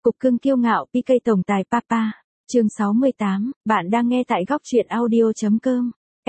Cục cưng kiêu ngạo PK tổng tài Papa. Chương 68, bạn đang nghe tại góc truyện audio.com.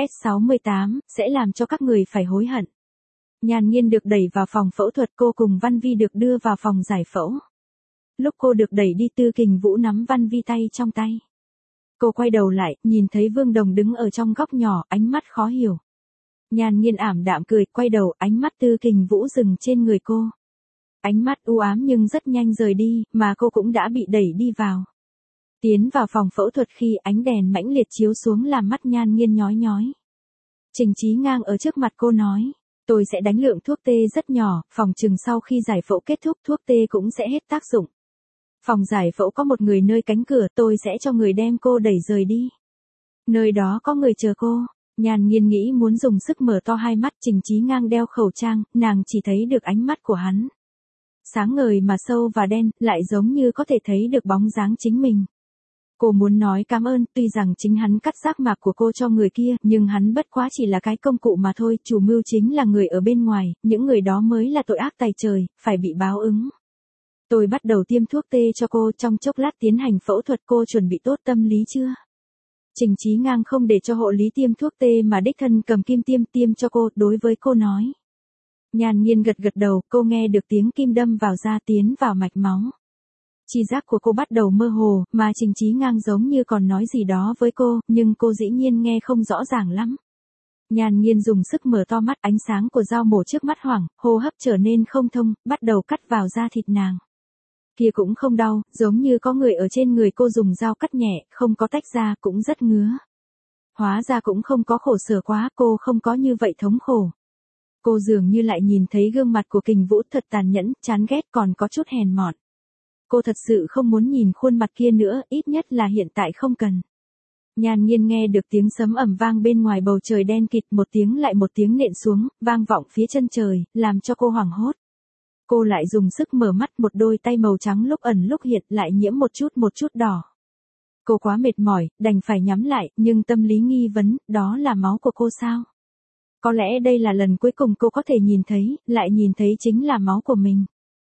S68 sẽ làm cho các người phải hối hận. Nhan Nhiên được đẩy vào phòng phẫu thuật, cô cùng Văn Vi được đưa vào phòng giải phẫu. Lúc cô được đẩy đi, Tư Kình Vũ nắm Văn Vi tay trong tay. Cô quay đầu lại, nhìn thấy Vương Đồng đứng ở trong góc nhỏ, ánh mắt khó hiểu. Nhan Nhiên ảm đạm cười, quay đầu, ánh mắt Tư Kình Vũ dừng trên người cô. Ánh mắt u ám nhưng rất nhanh rời đi, mà cô cũng đã bị đẩy đi vào. Tiến vào phòng phẫu thuật khi ánh đèn mãnh liệt chiếu xuống làm mắt Nhan Nhiên nhói nhói. Trình Chí Ngang ở trước mặt cô nói, tôi sẽ đánh lượng thuốc tê rất nhỏ, phòng chừng sau khi giải phẫu kết thúc thuốc tê cũng sẽ hết tác dụng. Phòng giải phẫu có một người nơi cánh cửa, tôi sẽ cho người đem cô đẩy rời đi. Nơi đó có người chờ cô. Nhan Nhiên nghĩ muốn dùng sức mở to hai mắt. Trình Chí Ngang đeo khẩu trang, nàng chỉ thấy được ánh mắt của hắn. Sáng ngời mà sâu và đen, lại giống như có thể thấy được bóng dáng chính mình. Cô muốn nói cảm ơn, tuy rằng chính hắn cắt giác mạc của cô cho người kia, nhưng hắn bất quá chỉ là cái công cụ mà thôi, chủ mưu chính là người ở bên ngoài, những người đó mới là tội ác tày trời, phải bị báo ứng. Tôi bắt đầu tiêm thuốc tê cho cô, trong chốc lát tiến hành phẫu thuật, cô chuẩn bị tốt tâm lý chưa? Trình Chí Ngang không để cho hộ lý tiêm thuốc tê mà đích thân cầm kim tiêm cho cô, đối với cô nói. Nhan Nhiên gật gật đầu, cô nghe được tiếng kim đâm vào da tiến vào mạch máu. Chi giác của cô bắt đầu mơ hồ, mà Trình Chí Ngang giống như còn nói gì đó với cô, nhưng cô dĩ nhiên nghe không rõ ràng lắm. Nhan Nhiên dùng sức mở to mắt, ánh sáng của dao mổ trước mắt hoảng, hô hấp trở nên không thông, bắt đầu cắt vào da thịt nàng. Kia cũng không đau, giống như có người ở trên người cô dùng dao cắt nhẹ, không có tách ra, cũng rất ngứa. Hóa ra cũng không có khổ sở quá, cô không có như vậy thống khổ. Cô dường như lại nhìn thấy gương mặt của Kình Vũ thật tàn nhẫn, chán ghét, còn có chút hèn mọn. Cô thật sự không muốn nhìn khuôn mặt kia nữa, ít nhất là hiện tại không cần. Nhan Nhiên nghe được tiếng sấm ầm vang bên ngoài, bầu trời đen kịt, một tiếng lại một tiếng nện xuống, vang vọng phía chân trời, làm cho cô hoảng hốt. Cô lại dùng sức mở mắt, một đôi tay màu trắng lúc ẩn lúc hiện lại nhiễm một chút đỏ. Cô quá mệt mỏi, đành phải nhắm lại, nhưng tâm lý nghi vấn, đó là máu của cô sao? Có lẽ đây là lần cuối cùng cô có thể nhìn thấy, lại nhìn thấy chính là máu của mình.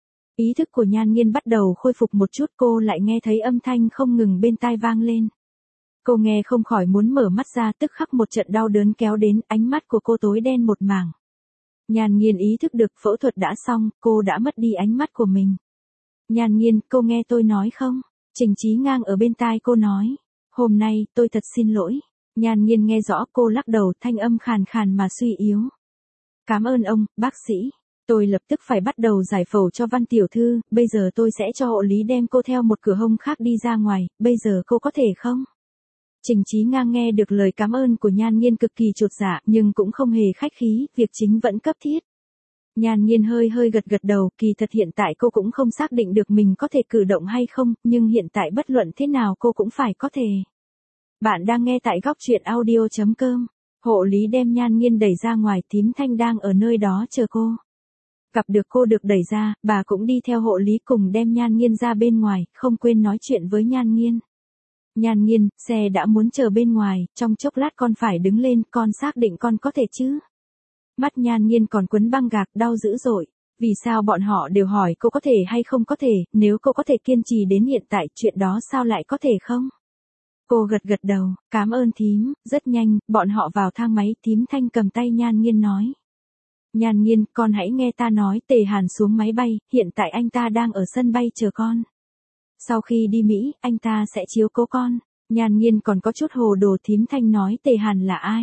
Ý thức của Nhan Nhiên bắt đầu khôi phục một chút, cô lại nghe thấy âm thanh không ngừng bên tai vang lên. Cô nghe không khỏi muốn mở mắt ra, tức khắc một trận đau đớn kéo đến, ánh mắt của cô tối đen một mảng. Nhan Nhiên ý thức được phẫu thuật đã xong, cô đã mất đi ánh mắt của mình. Nhan Nhiên, cô nghe tôi nói không? Trình Chí Ngang ở bên tai cô nói. Hôm nay, tôi thật xin lỗi. Nhan Nhiên nghe rõ, cô lắc đầu, thanh âm khàn khàn mà suy yếu. Cảm ơn ông, bác sĩ. Tôi lập tức phải bắt đầu giải phẫu cho Văn tiểu thư, bây giờ tôi sẽ cho hộ lý đem cô theo một cửa hông khác đi ra ngoài, bây giờ cô có thể không? Trình Chí Ngang nghe được lời cảm ơn của Nhan Nhiên cực kỳ chột dạ, nhưng cũng không hề khách khí, việc chính vẫn cấp thiết. Nhan Nhiên hơi gật đầu, kỳ thật hiện tại cô cũng không xác định được mình có thể cử động hay không, nhưng hiện tại bất luận thế nào cô cũng phải có thể. Bạn đang nghe tại góc truyện audio.com. Hộ lý đem Nhan Nhiên đẩy ra ngoài, Thím Thanh đang ở nơi đó chờ cô. Gặp được cô được đẩy ra, bà cũng đi theo hộ lý cùng đem Nhan Nhiên ra bên ngoài, không quên nói chuyện với Nhan Nhiên. Nhan Nhiên, xe đã muốn chờ bên ngoài, trong chốc lát con phải đứng lên, con xác định con có thể chứ? Mắt Nhan Nhiên còn quấn băng gạc, đau dữ dội. Vì sao bọn họ đều hỏi cô có thể hay không có thể, nếu cô có thể kiên trì đến hiện tại, chuyện đó sao lại có thể không? Cô gật đầu, cảm ơn thím. Rất nhanh, bọn họ vào thang máy, Thím Thanh cầm tay Nhan Nhiên nói. Nhan Nhiên, con hãy nghe ta nói, Tề Hàn xuống máy bay, hiện tại anh ta đang ở sân bay chờ con. Sau khi đi Mỹ, anh ta sẽ chiếu cố con. Nhan Nhiên còn có chút hồ đồ. Thím Thanh nói Tề Hàn là ai?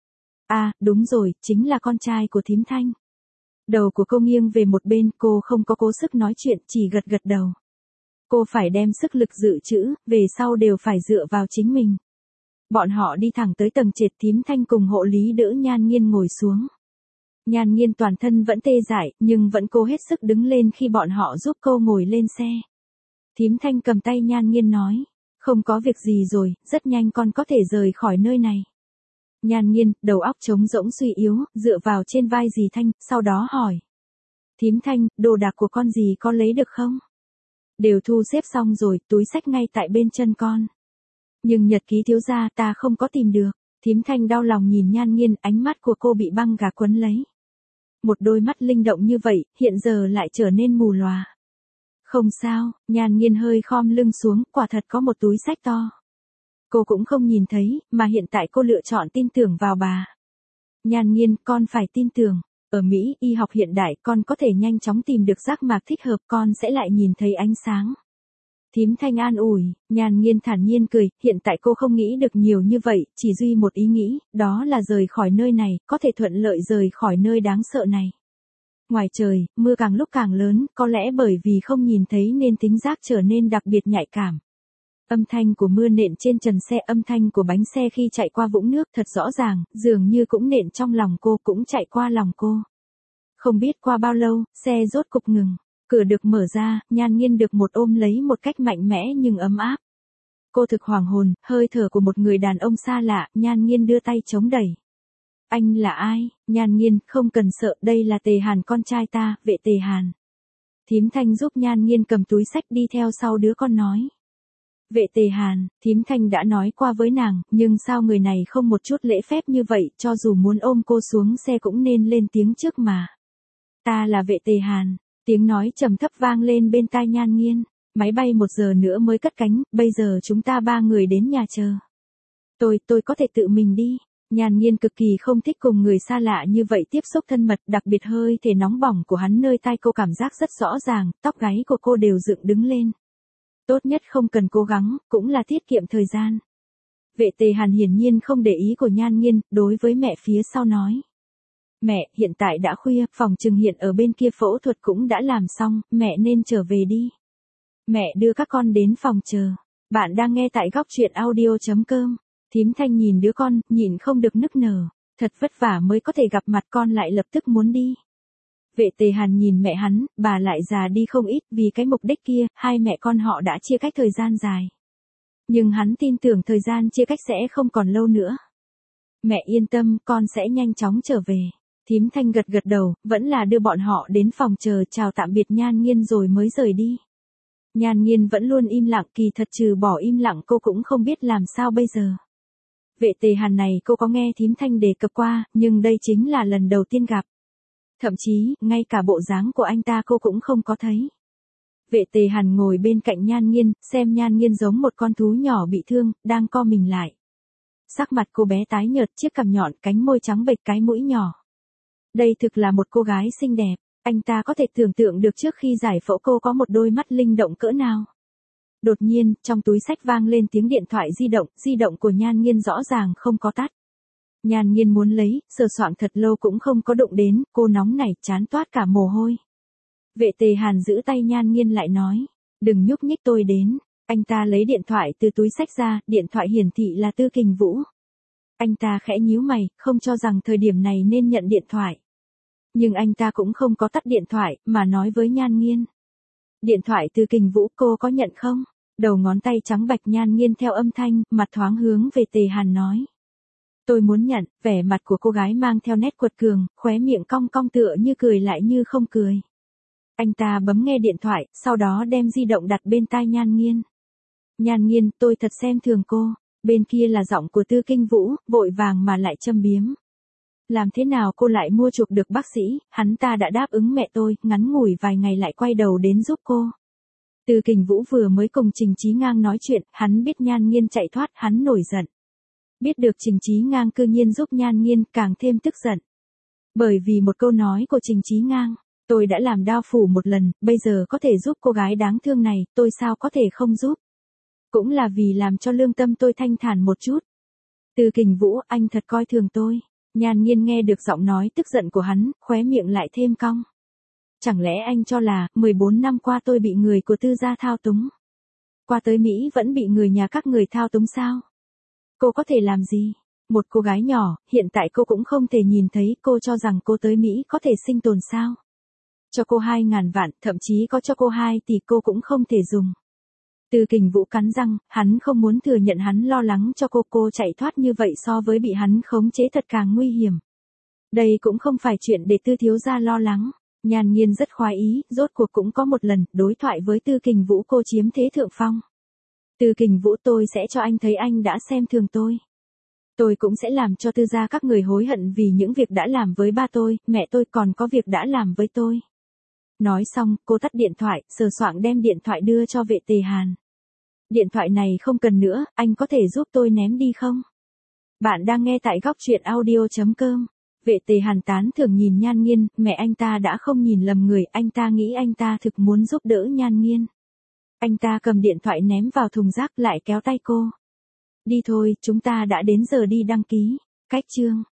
À, đúng rồi, chính là con trai của Thím Thanh. Đầu của cô nghiêng về một bên, cô không có cố sức nói chuyện, chỉ gật đầu. Cô phải đem sức lực dự trữ, về sau đều phải dựa vào chính mình. Bọn họ đi thẳng tới tầng trệt, Thím Thanh cùng hộ lý đỡ Nhan Nhiên ngồi xuống. Nhan Nhiên toàn thân vẫn tê dại, nhưng vẫn cố hết sức đứng lên khi bọn họ giúp cô ngồi lên xe. Thím Thanh cầm tay Nhan Nhiên nói, không có việc gì rồi, rất nhanh con có thể rời khỏi nơi này. Nhan Nhiên, đầu óc trống rỗng suy yếu, dựa vào trên vai dì Thanh, sau đó hỏi. Thím Thanh, đồ đạc của con dì có lấy được không? Đều thu xếp xong rồi, túi xách ngay tại bên chân con. Nhưng nhật ký thiếu gia ta không có tìm được. Thím Thanh đau lòng nhìn Nhan Nhiên, ánh mắt của cô bị băng gạc quấn lấy. Một đôi mắt linh động như vậy, hiện giờ lại trở nên mù lòa. Không sao, Nhan Nghiên hơi khom lưng xuống, quả thật có một túi xách to. Cô cũng không nhìn thấy, mà hiện tại cô lựa chọn tin tưởng vào bà. Nhan Nghiên, con phải tin tưởng. Ở Mỹ, y học hiện đại, con có thể nhanh chóng tìm được giác mạc thích hợp, con sẽ lại nhìn thấy ánh sáng. Thím Thanh an ủi, Nhan Nghiên thản nhiên cười, hiện tại cô không nghĩ được nhiều như vậy, chỉ duy một ý nghĩ, đó là rời khỏi nơi này, có thể thuận lợi rời khỏi nơi đáng sợ này. Ngoài trời, mưa càng lúc càng lớn, có lẽ bởi vì không nhìn thấy nên tính giác trở nên đặc biệt nhạy cảm. Âm thanh của mưa nện trên trần xe, âm thanh của bánh xe khi chạy qua vũng nước thật rõ ràng, dường như cũng nện trong lòng cô, cũng chạy qua lòng cô. Không biết qua bao lâu, xe rốt cục ngừng. Cửa được mở ra, Nhan Nghiên được một ôm lấy một cách mạnh mẽ nhưng ấm áp. Cô thực hoàng hồn, hơi thở của một người đàn ông xa lạ, Nhan Nghiên đưa tay chống đẩy. Anh là ai? Nhan Nghiên, không cần sợ, đây là Tề Hàn con trai ta, Vệ Tề Hàn. Thím Thanh giúp Nhan Nghiên cầm túi xách đi theo sau đứa con nói. Vệ Tề Hàn, thím Thanh đã nói qua với nàng, nhưng sao người này không một chút lễ phép như vậy, cho dù muốn ôm cô xuống xe cũng nên lên tiếng trước mà. Ta là Vệ Tề Hàn. Tiếng nói trầm thấp vang lên bên tai Nhan Nghiên. Máy bay 1 giờ nữa mới cất cánh, bây giờ chúng ta 3 người đến nhà chờ. Tôi có thể tự mình đi. Nhan Nghiên cực kỳ không thích cùng người xa lạ như vậy tiếp xúc thân mật, đặc biệt hơi thể nóng bỏng của hắn nơi tai cô cảm giác rất rõ ràng, tóc gáy của cô đều dựng đứng lên. Tốt nhất không cần cố gắng, cũng là tiết kiệm thời gian. Vệ Tề Hàn hiển nhiên không để ý của Nhan Nghiên, đối với mẹ phía sau nói. Mẹ, hiện tại đã khuya, phòng trừng hiện ở bên kia phẫu thuật cũng đã làm xong, mẹ nên trở về đi. Mẹ đưa các con đến phòng chờ. Bạn đang nghe tại góc truyện audio.com. Thím Thanh nhìn đứa con, nhìn không được nức nở. Thật vất vả mới có thể gặp mặt con lại lập tức muốn đi. Vệ Tề Hàn nhìn mẹ hắn, bà lại già đi không ít vì cái mục đích kia, hai mẹ con họ đã chia cách thời gian dài. Nhưng hắn tin tưởng thời gian chia cách sẽ không còn lâu nữa. Mẹ yên tâm, con sẽ nhanh chóng trở về. Thím Thanh gật gật đầu, vẫn là đưa bọn họ đến phòng chờ chào tạm biệt Nhan Nghiên rồi mới rời đi. Nhan Nghiên vẫn luôn im lặng, kỳ thật trừ bỏ im lặng cô cũng không biết làm sao bây giờ. Vệ Tề Hàn này cô có nghe thím Thanh đề cập qua, nhưng đây chính là lần đầu tiên gặp. Thậm chí, ngay cả bộ dáng của anh ta cô cũng không có thấy. Vệ Tề Hàn ngồi bên cạnh Nhan Nghiên, xem Nhan Nghiên giống một con thú nhỏ bị thương, đang co mình lại. Sắc mặt cô bé tái nhợt, chiếc cằm nhọn, cánh môi trắng bệch, cái mũi nhỏ. Đây thực là một cô gái xinh đẹp, anh ta có thể tưởng tượng được trước khi giải phẫu cô có một đôi mắt linh động cỡ nào. Đột nhiên, trong túi xách vang lên tiếng điện thoại di động của Nhan Nghiên rõ ràng không có tắt. Nhan Nghiên muốn lấy, sờ soạng thật lâu cũng không có đụng đến, cô nóng nảy, trán toát cả mồ hôi. Vệ Tề Hàn giữ tay Nhan Nghiên lại nói, đừng nhúc nhích tôi đến. Anh ta lấy điện thoại từ túi xách ra, điện thoại hiển thị là Tư Kình Vũ. Anh ta khẽ nhíu mày, không cho rằng thời điểm này nên nhận điện thoại. Nhưng anh ta cũng không có tắt điện thoại, mà nói với Nhan Nghiên. Điện thoại từ Kình Vũ, cô có nhận không? Đầu ngón tay trắng bạch Nhan Nghiên theo âm thanh, mặt thoáng hướng về Tề Hàn nói. Tôi muốn nhận, vẻ mặt của cô gái mang theo nét quật cường, khóe miệng cong cong tựa như cười lại như không cười. Anh ta bấm nghe điện thoại, sau đó đem di động đặt bên tai Nhan Nghiên. Nhan Nghiên, tôi thật xem thường cô. Bên kia là giọng của Tư Kình Vũ, vội vàng mà lại châm biếm. Làm thế nào cô lại mua chuộc được bác sĩ, hắn ta đã đáp ứng mẹ tôi, ngắn ngủi vài ngày lại quay đầu đến giúp cô. Tư Kình Vũ vừa mới cùng Trình Chí Ngang nói chuyện, hắn biết Nhan Nghiên chạy thoát, hắn nổi giận. Biết được Trình Chí Ngang cư nhiên giúp Nhan Nghiên, càng thêm tức giận. Bởi vì một câu nói của Trình Chí Ngang, tôi đã làm đao phủ một lần, bây giờ có thể giúp cô gái đáng thương này, tôi sao có thể không giúp. Cũng là vì làm cho lương tâm tôi thanh thản một chút. Tư Kình Vũ, anh thật coi thường tôi. Nhan Nghiên nghe được giọng nói tức giận của hắn, khóe miệng lại thêm cong. Chẳng lẽ anh cho là, 14 năm qua tôi bị người của Tư gia thao túng? Qua tới Mỹ vẫn bị người nhà các người thao túng sao? Cô có thể làm gì? Một cô gái nhỏ, hiện tại cô cũng không thể nhìn thấy, cô cho rằng cô tới Mỹ có thể sinh tồn sao? Cho cô 2.000 vạn, thậm chí có cho cô 2 tỷ cô cũng không thể dùng. Tư Kình Vũ cắn răng, hắn không muốn thừa nhận hắn lo lắng cho cô chạy thoát như vậy so với bị hắn khống chế thật càng nguy hiểm. Đây cũng không phải chuyện để Tư thiếu gia lo lắng. Nhan Nghiên rất khoái ý, rốt cuộc cũng có một lần, đối thoại với Tư Kình Vũ cô chiếm thế thượng phong. Tư Kình Vũ, tôi sẽ cho anh thấy anh đã xem thường tôi. Tôi cũng sẽ làm cho Tư gia các người hối hận vì những việc đã làm với ba tôi, mẹ tôi, còn có việc đã làm với tôi. Nói xong, cô tắt điện thoại, sờ soạng đem điện thoại đưa cho vệ Tề Hàn. Điện thoại này không cần nữa, anh có thể giúp tôi ném đi không? Bạn đang nghe tại góc truyện audio.com. Vệ Tề Hàn tán thưởng nhìn Nhan Nghiên, mẹ anh ta đã không nhìn lầm người, anh ta nghĩ anh ta thực muốn giúp đỡ Nhan Nghiên. Anh ta cầm điện thoại ném vào thùng rác lại kéo tay cô. Đi thôi, chúng ta đã đến giờ đi đăng ký. Cách chương.